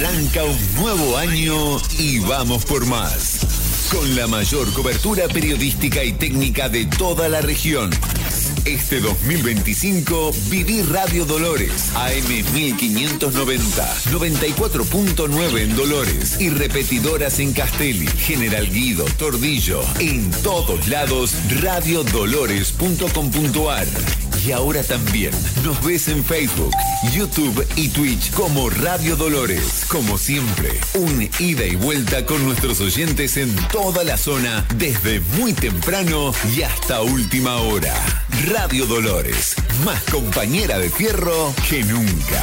Arranca un nuevo año y vamos por más. Con la mayor cobertura periodística y técnica de toda la región. Este 2025 viví Radio Dolores, AM 1590, 94.9 en Dolores y repetidoras en Castelli, General Guido, Tordillo. En todos lados, radiodolores.com.ar. Y ahora también nos ves en Facebook, YouTube y Twitch como Radio Dolores. Como siempre, un ida y vuelta con nuestros oyentes en toda la zona, desde muy temprano y hasta última hora. Radio Dolores, más compañera de fierro que nunca.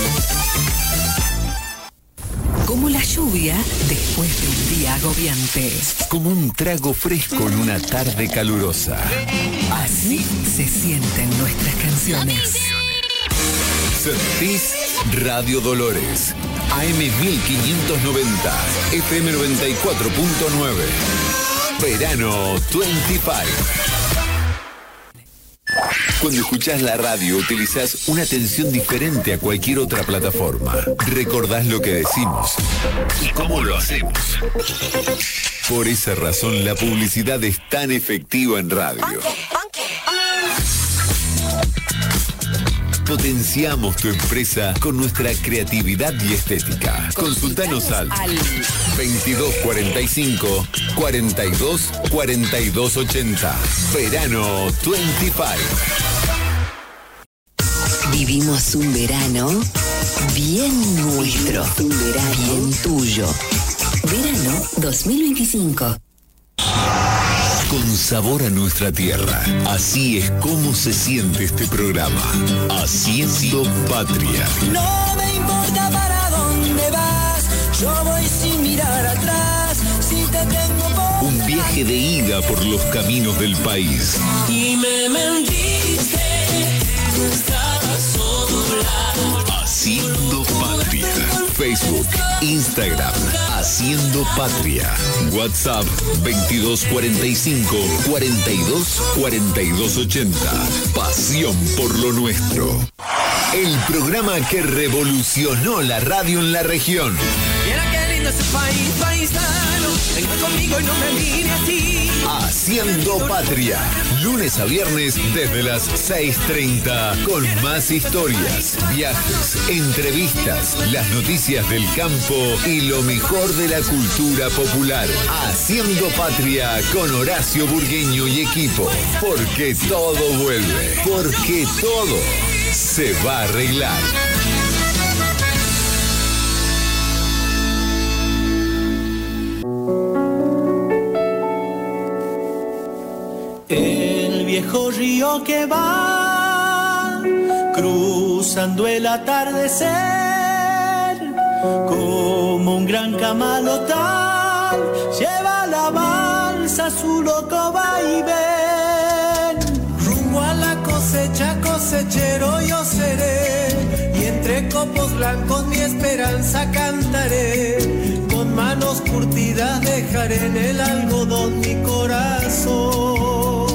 Como la lluvia después de un día agobiante. Como un trago fresco en una tarde calurosa. Así se sienten nuestras canciones. Sentís Radio Dolores, AM 1590, FM 94.9, Verano 25. Cuando escuchás la radio, utilizás una atención diferente a cualquier otra plataforma. Recordás lo que decimos y cómo lo hacemos. Por esa razón, la publicidad es tan efectiva en radio. Potenciamos tu empresa con nuestra creatividad y estética. Consultanos al 2245 42 42 80. Verano 25. Vivimos un verano bien nuestro, un verano bien tuyo. Verano 2025. Con sabor a nuestra tierra. Así es como se siente este programa. Haciendo Patria. No me importa para dónde vas, yo voy sin mirar atrás. Si te tengo por un viaje de ida por los caminos del país. Y me mentiste, no estaba sola. Haciendo Patria. Facebook, Instagram, Haciendo Patria. WhatsApp 2245 42 42 80. Pasión por lo nuestro. El programa que revolucionó la radio en la región. Mira qué lindo es el país, paisano. Venga conmigo y no me mire así. Haciendo Patria. Lunes a viernes desde las 6:30. Con más historias, viajes, entrevistas, las noticias del campo y lo mejor de la cultura popular. Haciendo Patria con Horacio Burgueño y equipo. Porque todo vuelve. Porque todo se va a arreglar. El viejo río que va cruzando el atardecer, como un gran camalotal, lleva la balsa su loco vaivén. Rumbo a la cosecha, cosechero yo seré, y entre copos blancos mi esperanza cantaré. Con manos curtidas dejaré en el algodón mi corazón.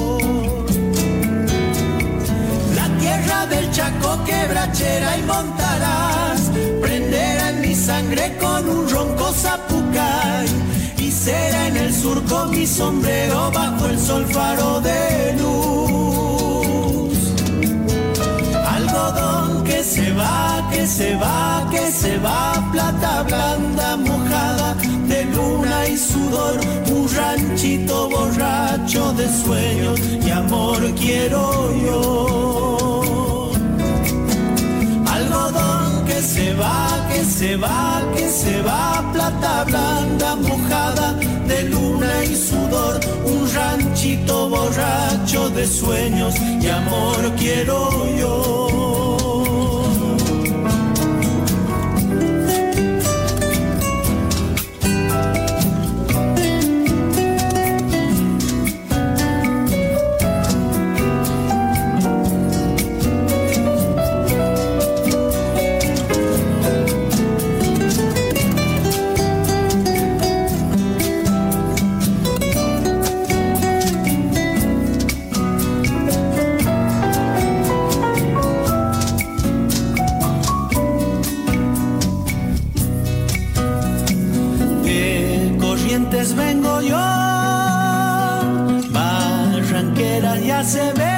Tierra del Chaco, quebrachera y montarás, prenderá en mi sangre con un ronco zapucay, y será en el surco mi sombrero bajo el sol faro de luz. Algodón que se va, que se va, que se va, plata blanda mojada de luna y sudor, un ranchito borracho de sueños y amor quiero yo. Algodón que se va, que se va, que se va, plata blanda mojada de luna y sudor, un ranchito borracho de sueños y amor quiero yo. Montes vengo yo, Barranquera ya se ve,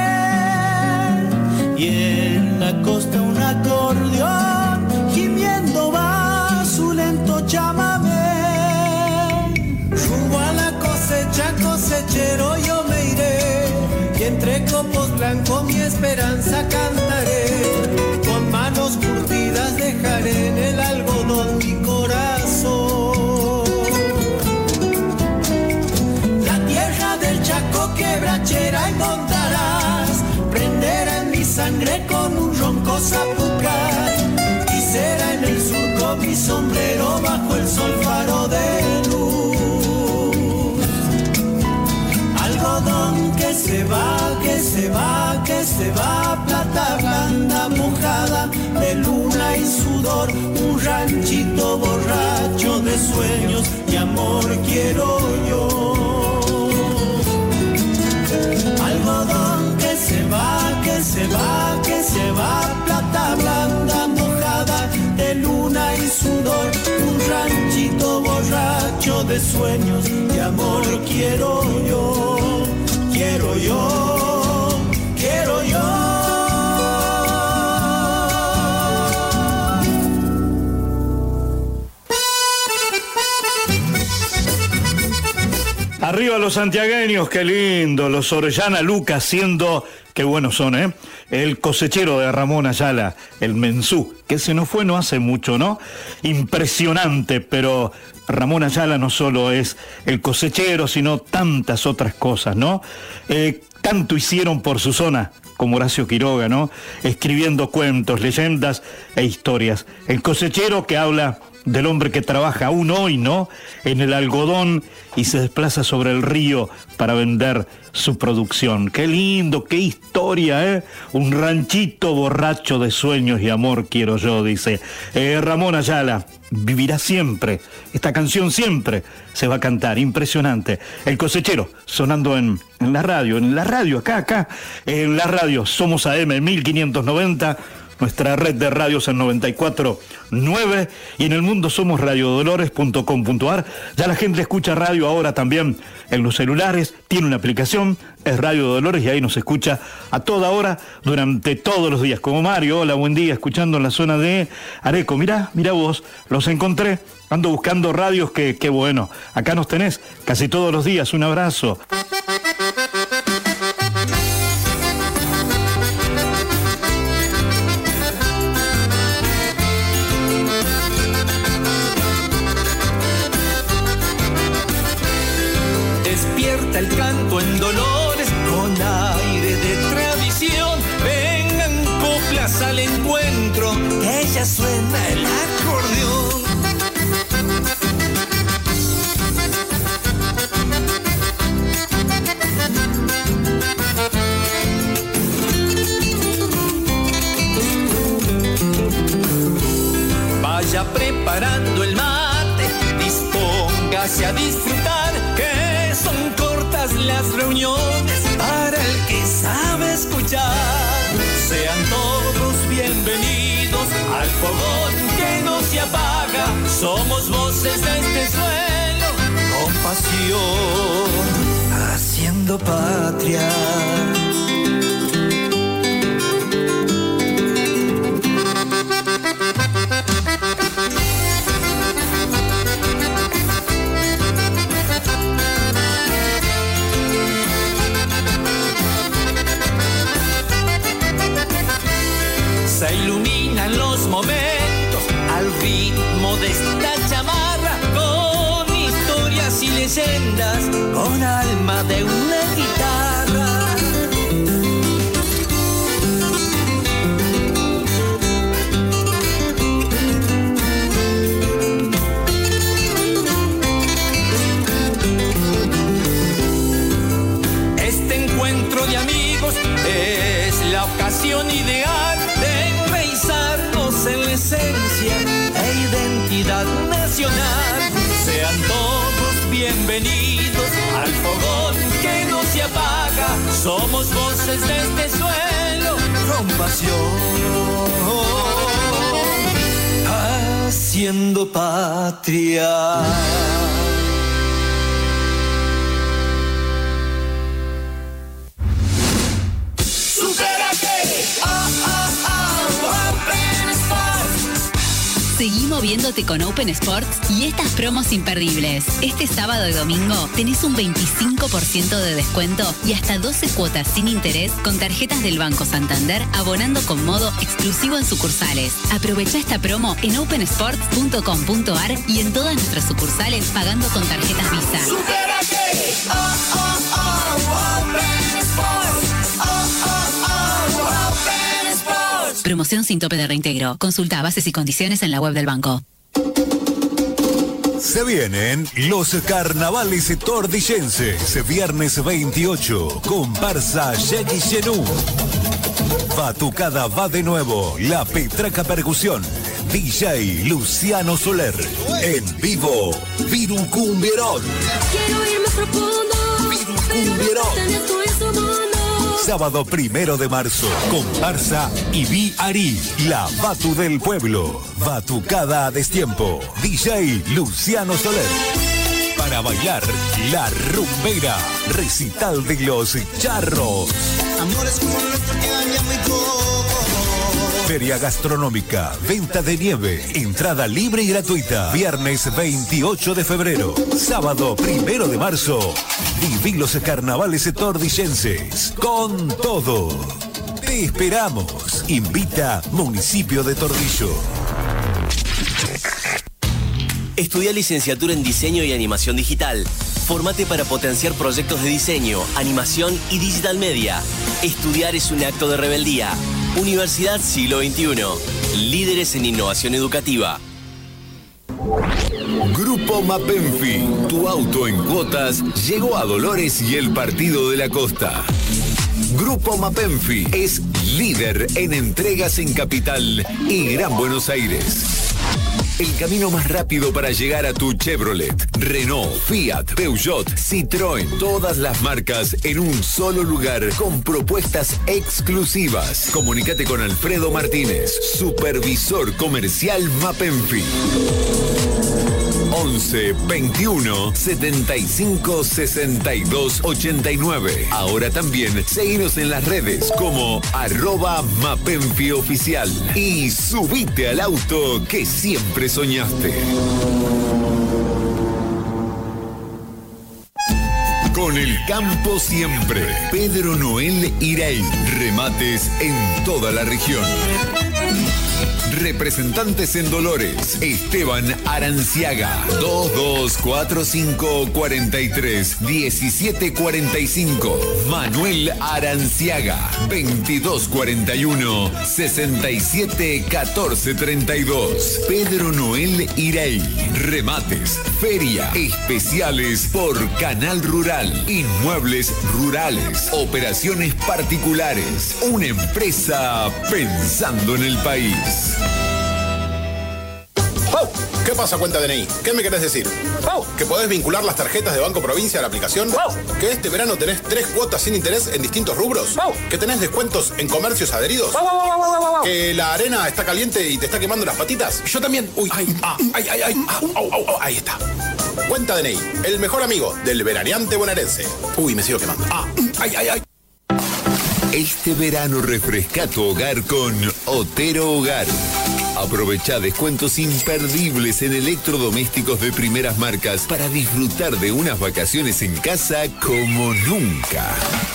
y en la costa un acordeón, gimiendo va su lento chamamé. Rumbo a la cosecha, cosechero yo me iré, y entre copos blancos mi esperanza cantaré. Con manos curtidas dejaré en el algodón mi corazón. La tierra del Chaco quebrachera encontrarás, prenderá en mi sangre con un ronco zapucar, y será en el surco mi sombrero bajo el sol faro de luz. Algodón que se va, que se va, que se va, plata blanda mojada de luna y sudor, un ranchito borracho de sueños y amor quiero yo. Algodón que se va, que se va, que se va, plata blanda mojada de luna y sudor, un ranchito borracho de sueños y amor quiero yo, quiero yo, quiero yo. Arriba los santiagueños, qué lindo, los Orellana Lucas siendo, qué buenos son, ¿eh? El cosechero de Ramón Ayala, el Mensú, que se nos fue no hace mucho, ¿no? Impresionante, pero Ramón Ayala no solo es el cosechero, sino tantas otras cosas, ¿no? Tanto hicieron por su zona, como Horacio Quiroga, ¿no? Escribiendo cuentos, leyendas e historias. El cosechero que habla del hombre que trabaja aún hoy, ¿no?, en el algodón y se desplaza sobre el río para vender su producción. Qué lindo, qué historia, ¿eh? Un ranchito borracho de sueños y amor quiero yo, dice. Ramón Ayala vivirá siempre. Esta canción siempre se va a cantar. Impresionante. El cosechero sonando en la radio, acá, en la radio. Somos AM 1590. Nuestra red de radios en 94.9 y en el mundo somos radiodolores.com.ar. Ya la gente escucha radio ahora también en los celulares, tiene una aplicación, es Radio Dolores y ahí nos escucha a toda hora durante todos los días. Como Mario, hola, buen día, escuchando en la zona de Areco. Mirá vos, los encontré, ando buscando radios, qué bueno. Acá nos tenés casi todos los días, un abrazo. El canto en Dolores con aire de tradición, vengan coplas al encuentro, que ya suena el acordeón. Vaya preparando el mate, dispóngase a disfrutar, que son cortas las reuniones para el que sabe escuchar. Sean todos bienvenidos al fogón que no se apaga. Somos voces de este suelo con pasión, haciendo patria. Se iluminan los momentos al ritmo de esta chamarra, con historias y leyendas, con alma de una guitarra. Este encuentro de amigos es la ocasión ideal de enraizarnos en la esencia e identidad nacional. Sean todos bienvenidos al fogón que no se apaga. Somos voces de este suelo con pasión, haciendo patria. 94.9 Seguí moviéndote con Open Sports y estas promos imperdibles. Este sábado y domingo tenés un 25% de descuento y hasta 12 cuotas sin interés con tarjetas del Banco Santander, abonando con modo exclusivo en sucursales. Aprovecha esta promo en opensports.com.ar y en todas nuestras sucursales pagando con tarjetas Visa. ¡Supérate! Open Sports. Open Sports. Promoción sin tope de reintegro. Consulta bases y condiciones en la web del banco. Se vienen los carnavales tordillenses. Viernes 28, comparsa Jackie Genú. Batucada va de nuevo. La Petraca Percusión. DJ Luciano Soler. En vivo, Virucumbierón. Quiero ir más profundo. Virucumbierón. Sábado 1 de marzo, comparsa Ibi Ari, la Batu del pueblo. Batucada a destiempo. DJ Luciano Soler. Para bailar, La Rumbera. Recital de los Charros. Amores como nuestro que daña muy poco. Feria gastronómica, venta de nieve, entrada libre y gratuita. Viernes 28 de febrero, sábado 1 de marzo. Viví los carnavales tordillenses con todo. Te esperamos. Invita Municipio de Tordillo. Estudia licenciatura en Diseño y Animación Digital. Formate para potenciar proyectos de diseño, animación y digital media. Estudiar es un acto de rebeldía. Universidad Siglo XXI. Líderes en innovación educativa. Grupo Mapenfi, tu auto en cuotas, llegó a Dolores y el Partido de la Costa. Grupo Mapenfi es líder en entregas en Capital y Gran Buenos Aires. El camino más rápido para llegar a tu Chevrolet, Renault, Fiat, Peugeot, Citroën, todas las marcas en un solo lugar con propuestas exclusivas. Comunícate con Alfredo Martínez, supervisor comercial Mapenfi. 11 21 75 62 89. Ahora también seguinos en las redes como @MapenfiOficial y subite al auto que siempre soñaste. Con el campo siempre. Pedro Noel Irey. Remates en toda la región. Representantes en Dolores, Esteban Aranciaga, 2245-43-1745. Manuel Aranciaga, 2241-671432. Pedro Noel Irey, remates, feria, especiales por Canal Rural, inmuebles rurales, operaciones particulares, una empresa pensando en el país. ¡Oh! ¿Qué pasa, cuenta DNI? ¿Qué me querés decir? ¡Oh! ¿Que podés vincular las tarjetas de Banco Provincia a la aplicación? ¡Oh! ¿Que este verano tenés 3 cuotas sin interés en distintos rubros? ¡Oh! ¿Que tenés descuentos en comercios adheridos? ¡Oh! ¿Que la arena está caliente y te está quemando las patitas? Yo también. Uy, ahí está. Cuenta DNI, el mejor amigo del veraneante bonaerense. Uy, me sigo quemando. Este verano refresca tu hogar con Otero Hogar. Aprovecha descuentos imperdibles en electrodomésticos de primeras marcas para disfrutar de unas vacaciones en casa como nunca.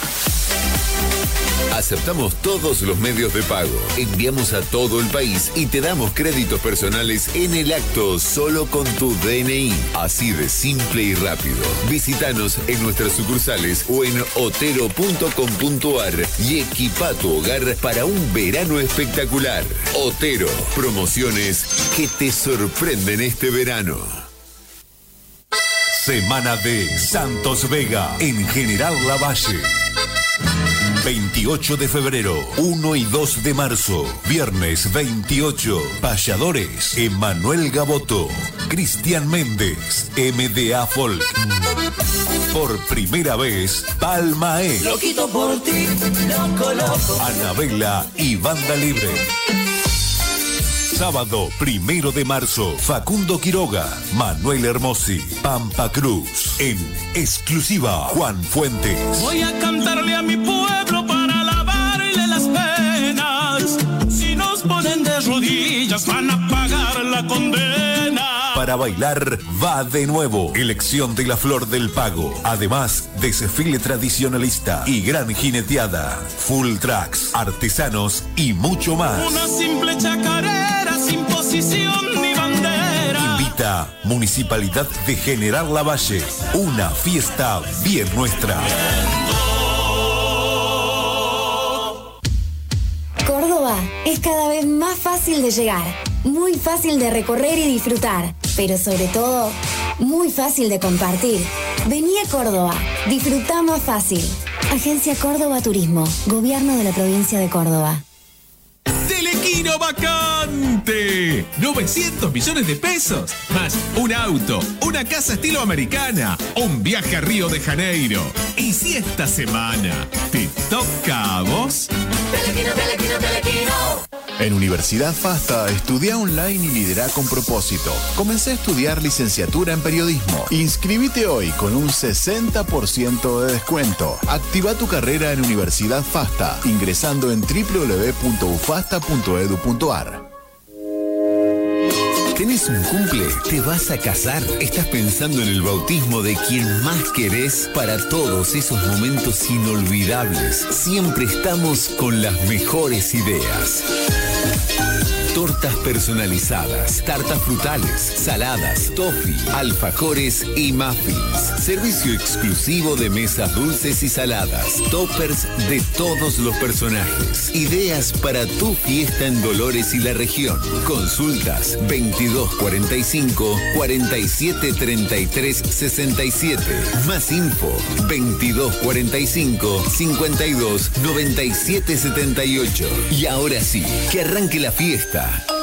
Aceptamos todos los medios de pago. Enviamos a todo el país y te damos créditos personales en el acto solo con tu DNI. Así de simple y rápido. Visítanos en nuestras sucursales o en otero.com.ar y equipa tu hogar para un verano espectacular. Otero, promociones que te sorprenden este verano. Semana de Santos Vega en General Lavalle. 28 de febrero, 1 y 2 de marzo, viernes 28, payadores, Emanuel Gaboto, Cristian Méndez, MDA Folk. Por primera vez, Palmaé. Loquito por ti, loco. Anabela y Banda Libre. Sábado 1 de marzo, Facundo Quiroga, Manuel Hermosi, Pampa Cruz. En exclusiva, Juan Fuentes. Voy a cantarle a mi pueblo para lavarle las penas. Si nos ponen de rodillas van a pagar. pagar la condena. Para bailar va de nuevo. Elección de la Flor del Pago. Además, desfile tradicionalista y gran jineteada. Full tracks, artesanos y mucho más. Una simple chacarera sin posición ni bandera. Invita Municipalidad de General Lavalle. Una fiesta bien nuestra. Córdoba es cada vez más fácil de llegar, muy fácil de recorrer y disfrutar, pero sobre todo, muy fácil de compartir. Vení a Córdoba, disfrutá más fácil. Agencia Córdoba Turismo, Gobierno de la Provincia de Córdoba. Telequino vacante. 900 millones de pesos. Más un auto, una casa estilo americana, un viaje a Río de Janeiro. ¿Y si esta semana te toca a vos? Telequino, Telequino, Telequino. En Universidad FASTA, estudia online y lidera con propósito. Comencé a estudiar licenciatura en periodismo. Inscribite hoy con un 60% de descuento. Activa tu carrera en Universidad FASTA ingresando en www.ufasta.edu.ar. ¿Tenés un cumple? ¿Te vas a casar? ¿Estás pensando en el bautismo de quien más querés? Para todos esos momentos inolvidables, siempre estamos con las mejores ideas. Tortas personalizadas, tartas frutales, saladas, toffee, alfajores y muffins. Servicio exclusivo de mesas dulces y saladas. Toppers de todos los personajes. Ideas para tu fiesta en Dolores y la región. Consultas 2245 47 33 67. Más info 2245 52 97 78. Y ahora sí, que arranque la fiesta.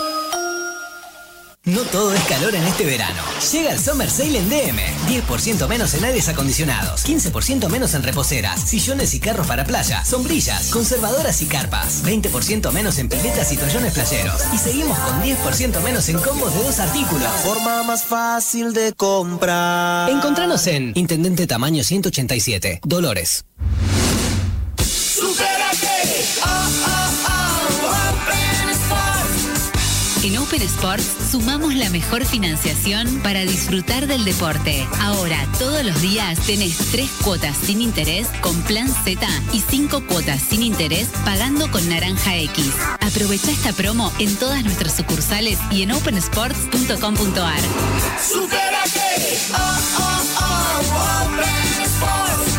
No todo es calor en este verano. Llega el Summer Sale en DM. 10% menos en aires acondicionados, 15% menos en reposeras, sillones y carros para playa, sombrillas, conservadoras y carpas, 20% menos en piletas y toallones playeros. Y seguimos con 10% menos en combos de 2 artículos. La forma más fácil de comprar. Encontranos en Intendente Tamaño 187, Dolores. ¡Supérate! En Open Sports sumamos la mejor financiación para disfrutar del deporte. Ahora, todos los días tenés 3 cuotas sin interés con Plan Z y 5 cuotas sin interés pagando con Naranja X. Aprovecha esta promo en todas nuestras sucursales y en opensports.com.ar. ¡Supérate! Open Sports.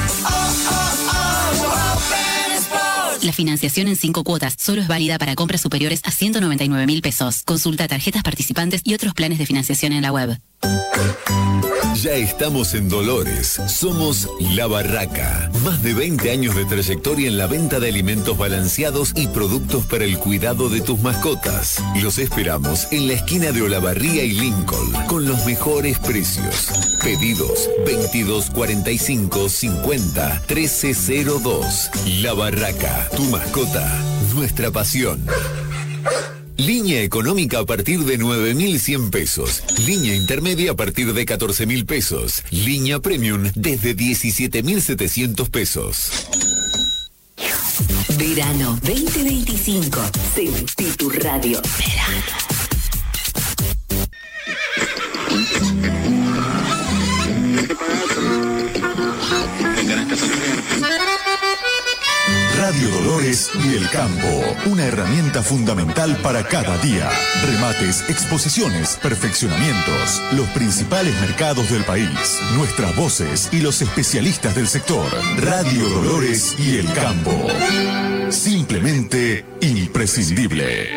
Open Sports. La financiación en 5 cuotas solo es válida para compras superiores a 199.000 pesos. Consulta tarjetas participantes y otros planes de financiación en la web. Ya estamos en Dolores. Somos La Barraca. Más de 20 años de trayectoria en la venta de alimentos balanceados y productos para el cuidado de tus mascotas. Los esperamos en la esquina de Olavarría y Lincoln con los mejores precios. Pedidos 2245 50 1302. La Barraca. Tu mascota. Nuestra pasión. Línea económica a partir de 9.100 pesos. Línea intermedia a partir de 14.000 pesos. Línea premium desde 17.700 pesos. Verano 2025. Sentí tu radio. Verano. Radio Dolores y el campo, una herramienta fundamental para cada día. Remates, exposiciones, perfeccionamientos, los principales mercados del país, nuestras voces y los especialistas del sector. Radio Dolores y el campo. Simplemente imprescindible.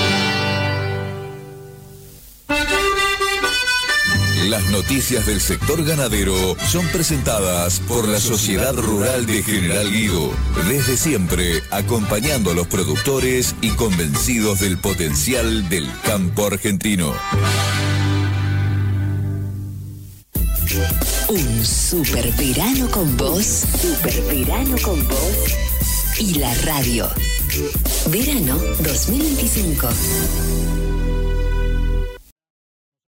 Las noticias del sector ganadero son presentadas por la Sociedad Rural de General Guido. Desde siempre, acompañando a los productores y convencidos del potencial del campo argentino. Un super verano con vos. Super verano con vos. Y la radio. Verano 2025.